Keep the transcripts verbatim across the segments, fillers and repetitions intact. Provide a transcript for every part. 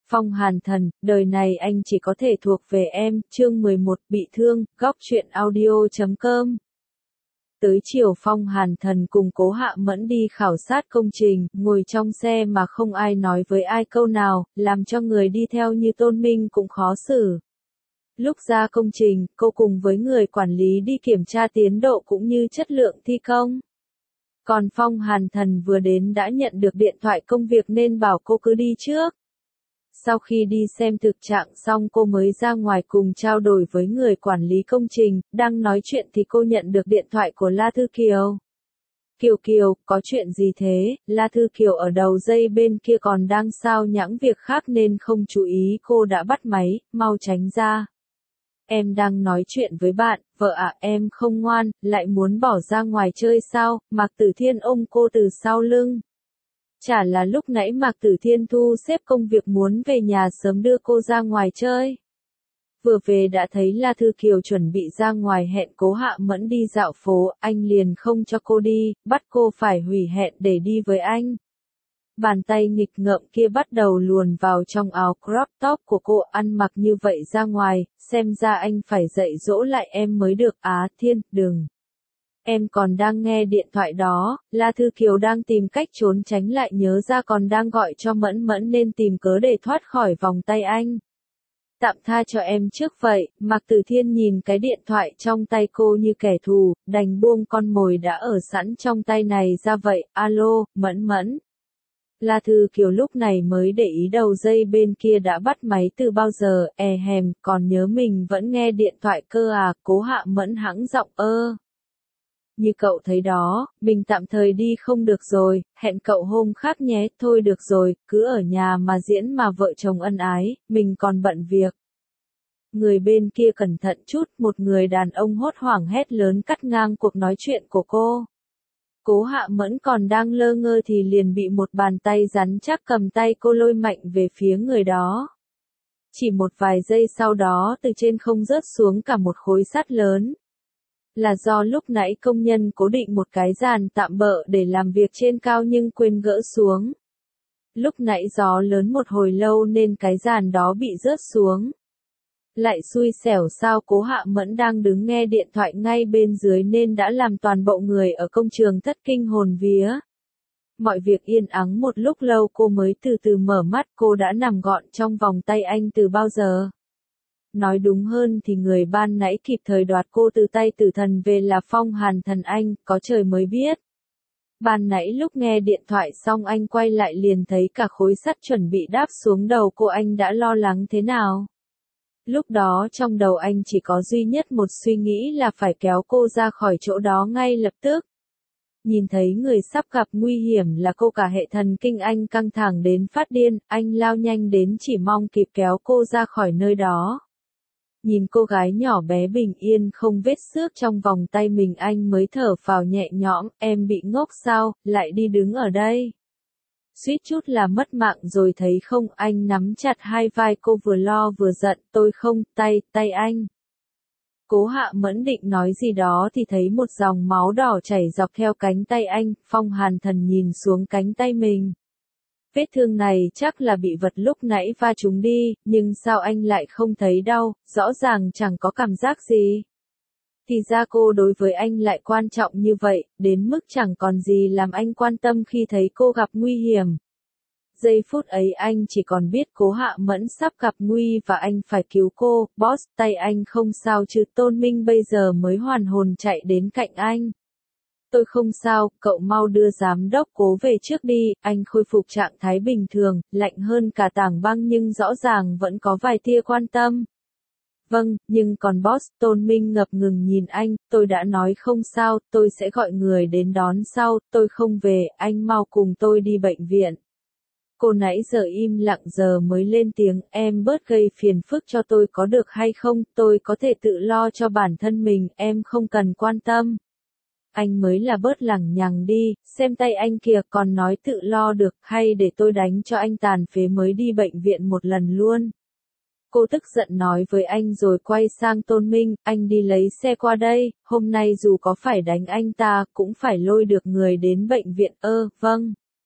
Phong Hàn Thần, đời này anh chỉ có thể thuộc về em, chương mười một, bị thương, góc truyện audio chấm com. Tới chiều Phong Hàn Thần cùng Cố Hạ Mẫn đi khảo sát công trình, ngồi trong xe mà không ai nói với ai câu nào, làm cho người đi theo như Tôn Minh cũng khó xử. Lúc ra công trình, cô cùng với người quản lý đi kiểm tra tiến độ cũng như chất lượng thi công. Còn Phong Hàn Thần vừa đến đã nhận được điện thoại công việc nên bảo cô cứ đi trước. Sau khi đi xem thực trạng xong cô mới ra ngoài cùng trao đổi với người quản lý công trình, đang nói chuyện thì cô nhận được điện thoại của La Thư Kiều. Kiều Kiều, có chuyện gì thế? La Thư Kiều ở đầu dây bên kia còn đang sao nhãng việc khác nên không chú ý, cô đã bắt máy, mau tránh ra. Em đang nói chuyện với bạn, vợ ạ, à, em không ngoan, lại muốn bỏ ra ngoài chơi sao? Mạc Tử Thiên ôm cô từ sau lưng. Chả là lúc nãy Mạc Tử Thiên thu xếp công việc muốn về nhà sớm đưa cô ra ngoài chơi. Vừa về đã thấy La Thư Kiều chuẩn bị ra ngoài hẹn Cố Hạ Mẫn đi dạo phố, anh liền không cho cô đi, bắt cô phải hủy hẹn để đi với anh. Bàn tay nghịch ngợm kia bắt đầu luồn vào trong áo crop top của cô, ăn mặc như vậy ra ngoài, xem ra anh phải dạy dỗ lại em mới được. Á Thiên, đừng. Em còn đang nghe điện thoại đó, La Thư Kiều đang tìm cách trốn tránh lại nhớ ra còn đang gọi cho Mẫn Mẫn nên tìm cớ để thoát khỏi vòng tay anh. Tạm tha cho em trước vậy, Mạc Tử Thiên nhìn cái điện thoại trong tay cô như kẻ thù, đành buông con mồi đã ở sẵn trong tay này ra vậy. Alo, Mẫn Mẫn. La Thư Kiều lúc này mới để ý đầu dây bên kia đã bắt máy từ bao giờ, e hèm, còn nhớ mình vẫn nghe điện thoại cơ à? Cố Hạ Mẫn hãng giọng ơ. Như cậu thấy đó, mình tạm thời đi không được rồi, hẹn cậu hôm khác nhé, thôi được rồi, cứ ở nhà mà diễn mà vợ chồng ân ái, mình còn bận việc. Người bên kia cẩn thận chút, một người đàn ông hốt hoảng hét lớn cắt ngang cuộc nói chuyện của cô. Cố Hạ Mẫn còn đang lơ ngơ thì liền bị một bàn tay rắn chắc cầm tay cô lôi mạnh về phía người đó. Chỉ một vài giây sau đó từ trên không rớt xuống cả một khối sắt lớn. Là do lúc nãy công nhân cố định một cái giàn tạm bợ để làm việc trên cao nhưng quên gỡ xuống. Lúc nãy gió lớn một hồi lâu nên cái giàn đó bị rớt xuống. Lại xui xẻo sao Cố Hạ Mẫn đang đứng nghe điện thoại ngay bên dưới nên đã làm toàn bộ người ở công trường thất kinh hồn vía. Mọi việc yên ắng một lúc lâu cô mới từ từ mở mắt, cô đã nằm gọn trong vòng tay anh từ bao giờ. Nói đúng hơn thì người ban nãy kịp thời đoạt cô từ tay tử thần về là Phong Hàn Thần anh, có trời mới biết. Ban nãy lúc nghe điện thoại xong anh quay lại liền thấy cả khối sắt chuẩn bị đáp xuống đầu cô, anh đã lo lắng thế nào. Lúc đó trong đầu anh chỉ có duy nhất một suy nghĩ là phải kéo cô ra khỏi chỗ đó ngay lập tức. Nhìn thấy người sắp gặp nguy hiểm là cô, cả hệ thần kinh anh căng thẳng đến phát điên, anh lao nhanh đến chỉ mong kịp kéo cô ra khỏi nơi đó. Nhìn cô gái nhỏ bé bình yên không vết xước trong vòng tay mình anh mới thở phào nhẹ nhõm, em bị ngốc sao, lại đi đứng ở đây. Suýt chút là mất mạng rồi thấy không, anh nắm chặt hai vai cô vừa lo vừa giận, tôi không, tay, tay anh. Cố Hạ Mẫn định nói gì đó thì thấy một dòng máu đỏ chảy dọc theo cánh tay anh, Phong Hàn Thần nhìn xuống cánh tay mình. Vết thương này chắc là bị vật lúc nãy va trúng đi, nhưng sao anh lại không thấy đau, rõ ràng chẳng có cảm giác gì. Thì ra cô đối với anh lại quan trọng như vậy, đến mức chẳng còn gì làm anh quan tâm khi thấy cô gặp nguy hiểm. Giây phút ấy anh chỉ còn biết Cố Hạ Mẫn sắp gặp nguy và anh phải cứu cô. Boss, tay anh không sao chứ? Tôn Minh bây giờ mới hoàn hồn chạy đến cạnh anh. Tôi không sao, cậu mau đưa giám đốc Cố về trước đi. Anh khôi phục trạng thái bình thường, lạnh hơn cả tảng băng nhưng rõ ràng vẫn có vài tia quan tâm. Vâng, nhưng còn boss, Tôn Minh ngập ngừng nhìn anh, tôi đã nói không sao, tôi sẽ gọi người đến đón sau, tôi không về, anh mau cùng tôi đi bệnh viện. Cô nãy giờ im lặng giờ mới lên tiếng, em bớt gây phiền phức cho tôi có được hay không, tôi có thể tự lo cho bản thân mình, em không cần quan tâm. Anh mới là bớt lằng nhằng đi, xem tay anh kìa, còn nói tự lo được, hay để tôi đánh cho anh tàn phế mới đi bệnh viện một lần luôn. Cô tức giận nói với anh rồi quay sang Tôn Minh, anh đi lấy xe qua đây, hôm nay dù có phải đánh anh ta, cũng phải lôi được người đến bệnh viện. Ơ, vâng.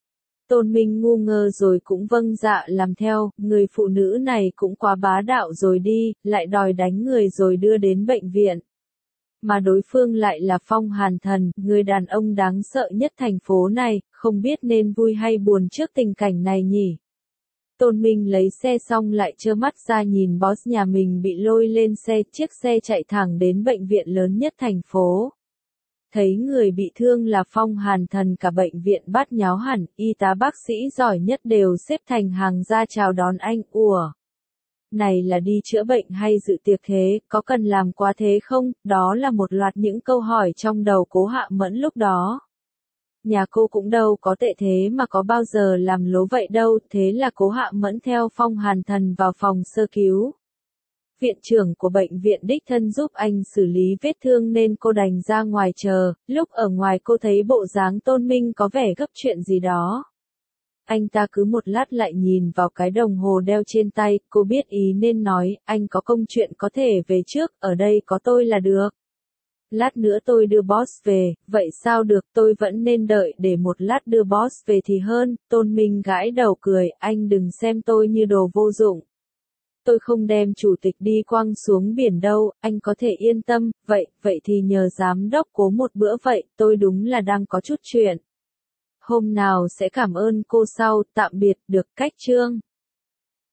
Tôn Minh ngu ngơ rồi cũng vâng dạ làm theo, người phụ nữ này cũng quá bá đạo rồi đi, lại đòi đánh người rồi đưa đến bệnh viện. Mà đối phương lại là Phong Hàn Thần, người đàn ông đáng sợ nhất thành phố này, không biết nên vui hay buồn trước tình cảnh này nhỉ. Tôn Minh lấy xe xong lại trơ mắt ra nhìn boss nhà mình bị lôi lên xe, chiếc xe chạy thẳng đến bệnh viện lớn nhất thành phố. Thấy người bị thương là Phong Hàn Thần, cả bệnh viện bát nháo hẳn, y tá bác sĩ giỏi nhất đều xếp thành hàng ra chào đón anh. Ủa? Này là đi chữa bệnh hay dự tiệc thế, có cần làm quá thế không? Đó là một loạt những câu hỏi trong đầu Cố Hạ Mẫn lúc đó. Nhà cô cũng đâu có tệ thế mà có bao giờ làm lố vậy đâu, thế là Cố Hạ Mẫn theo Phong Hàn Thần vào phòng sơ cứu. Viện trưởng của bệnh viện đích thân giúp anh xử lý vết thương nên cô đành ra ngoài chờ, lúc ở ngoài cô thấy bộ dáng Tôn Minh có vẻ gấp chuyện gì đó. Anh ta cứ một lát lại nhìn vào cái đồng hồ đeo trên tay, cô biết ý nên nói, anh có công chuyện có thể về trước, ở đây có tôi là được. Lát nữa tôi đưa boss về, vậy sao được, tôi vẫn nên đợi để một lát đưa boss về thì hơn. Tôn Minh gãi đầu cười, anh đừng xem tôi như đồ vô dụng. Tôi không đem chủ tịch đi quăng xuống biển đâu, anh có thể yên tâm, vậy, vậy thì nhờ giám đốc Cố một bữa vậy, tôi đúng là đang có chút chuyện. Hôm nào sẽ cảm ơn cô sau, tạm biệt, được cách chương.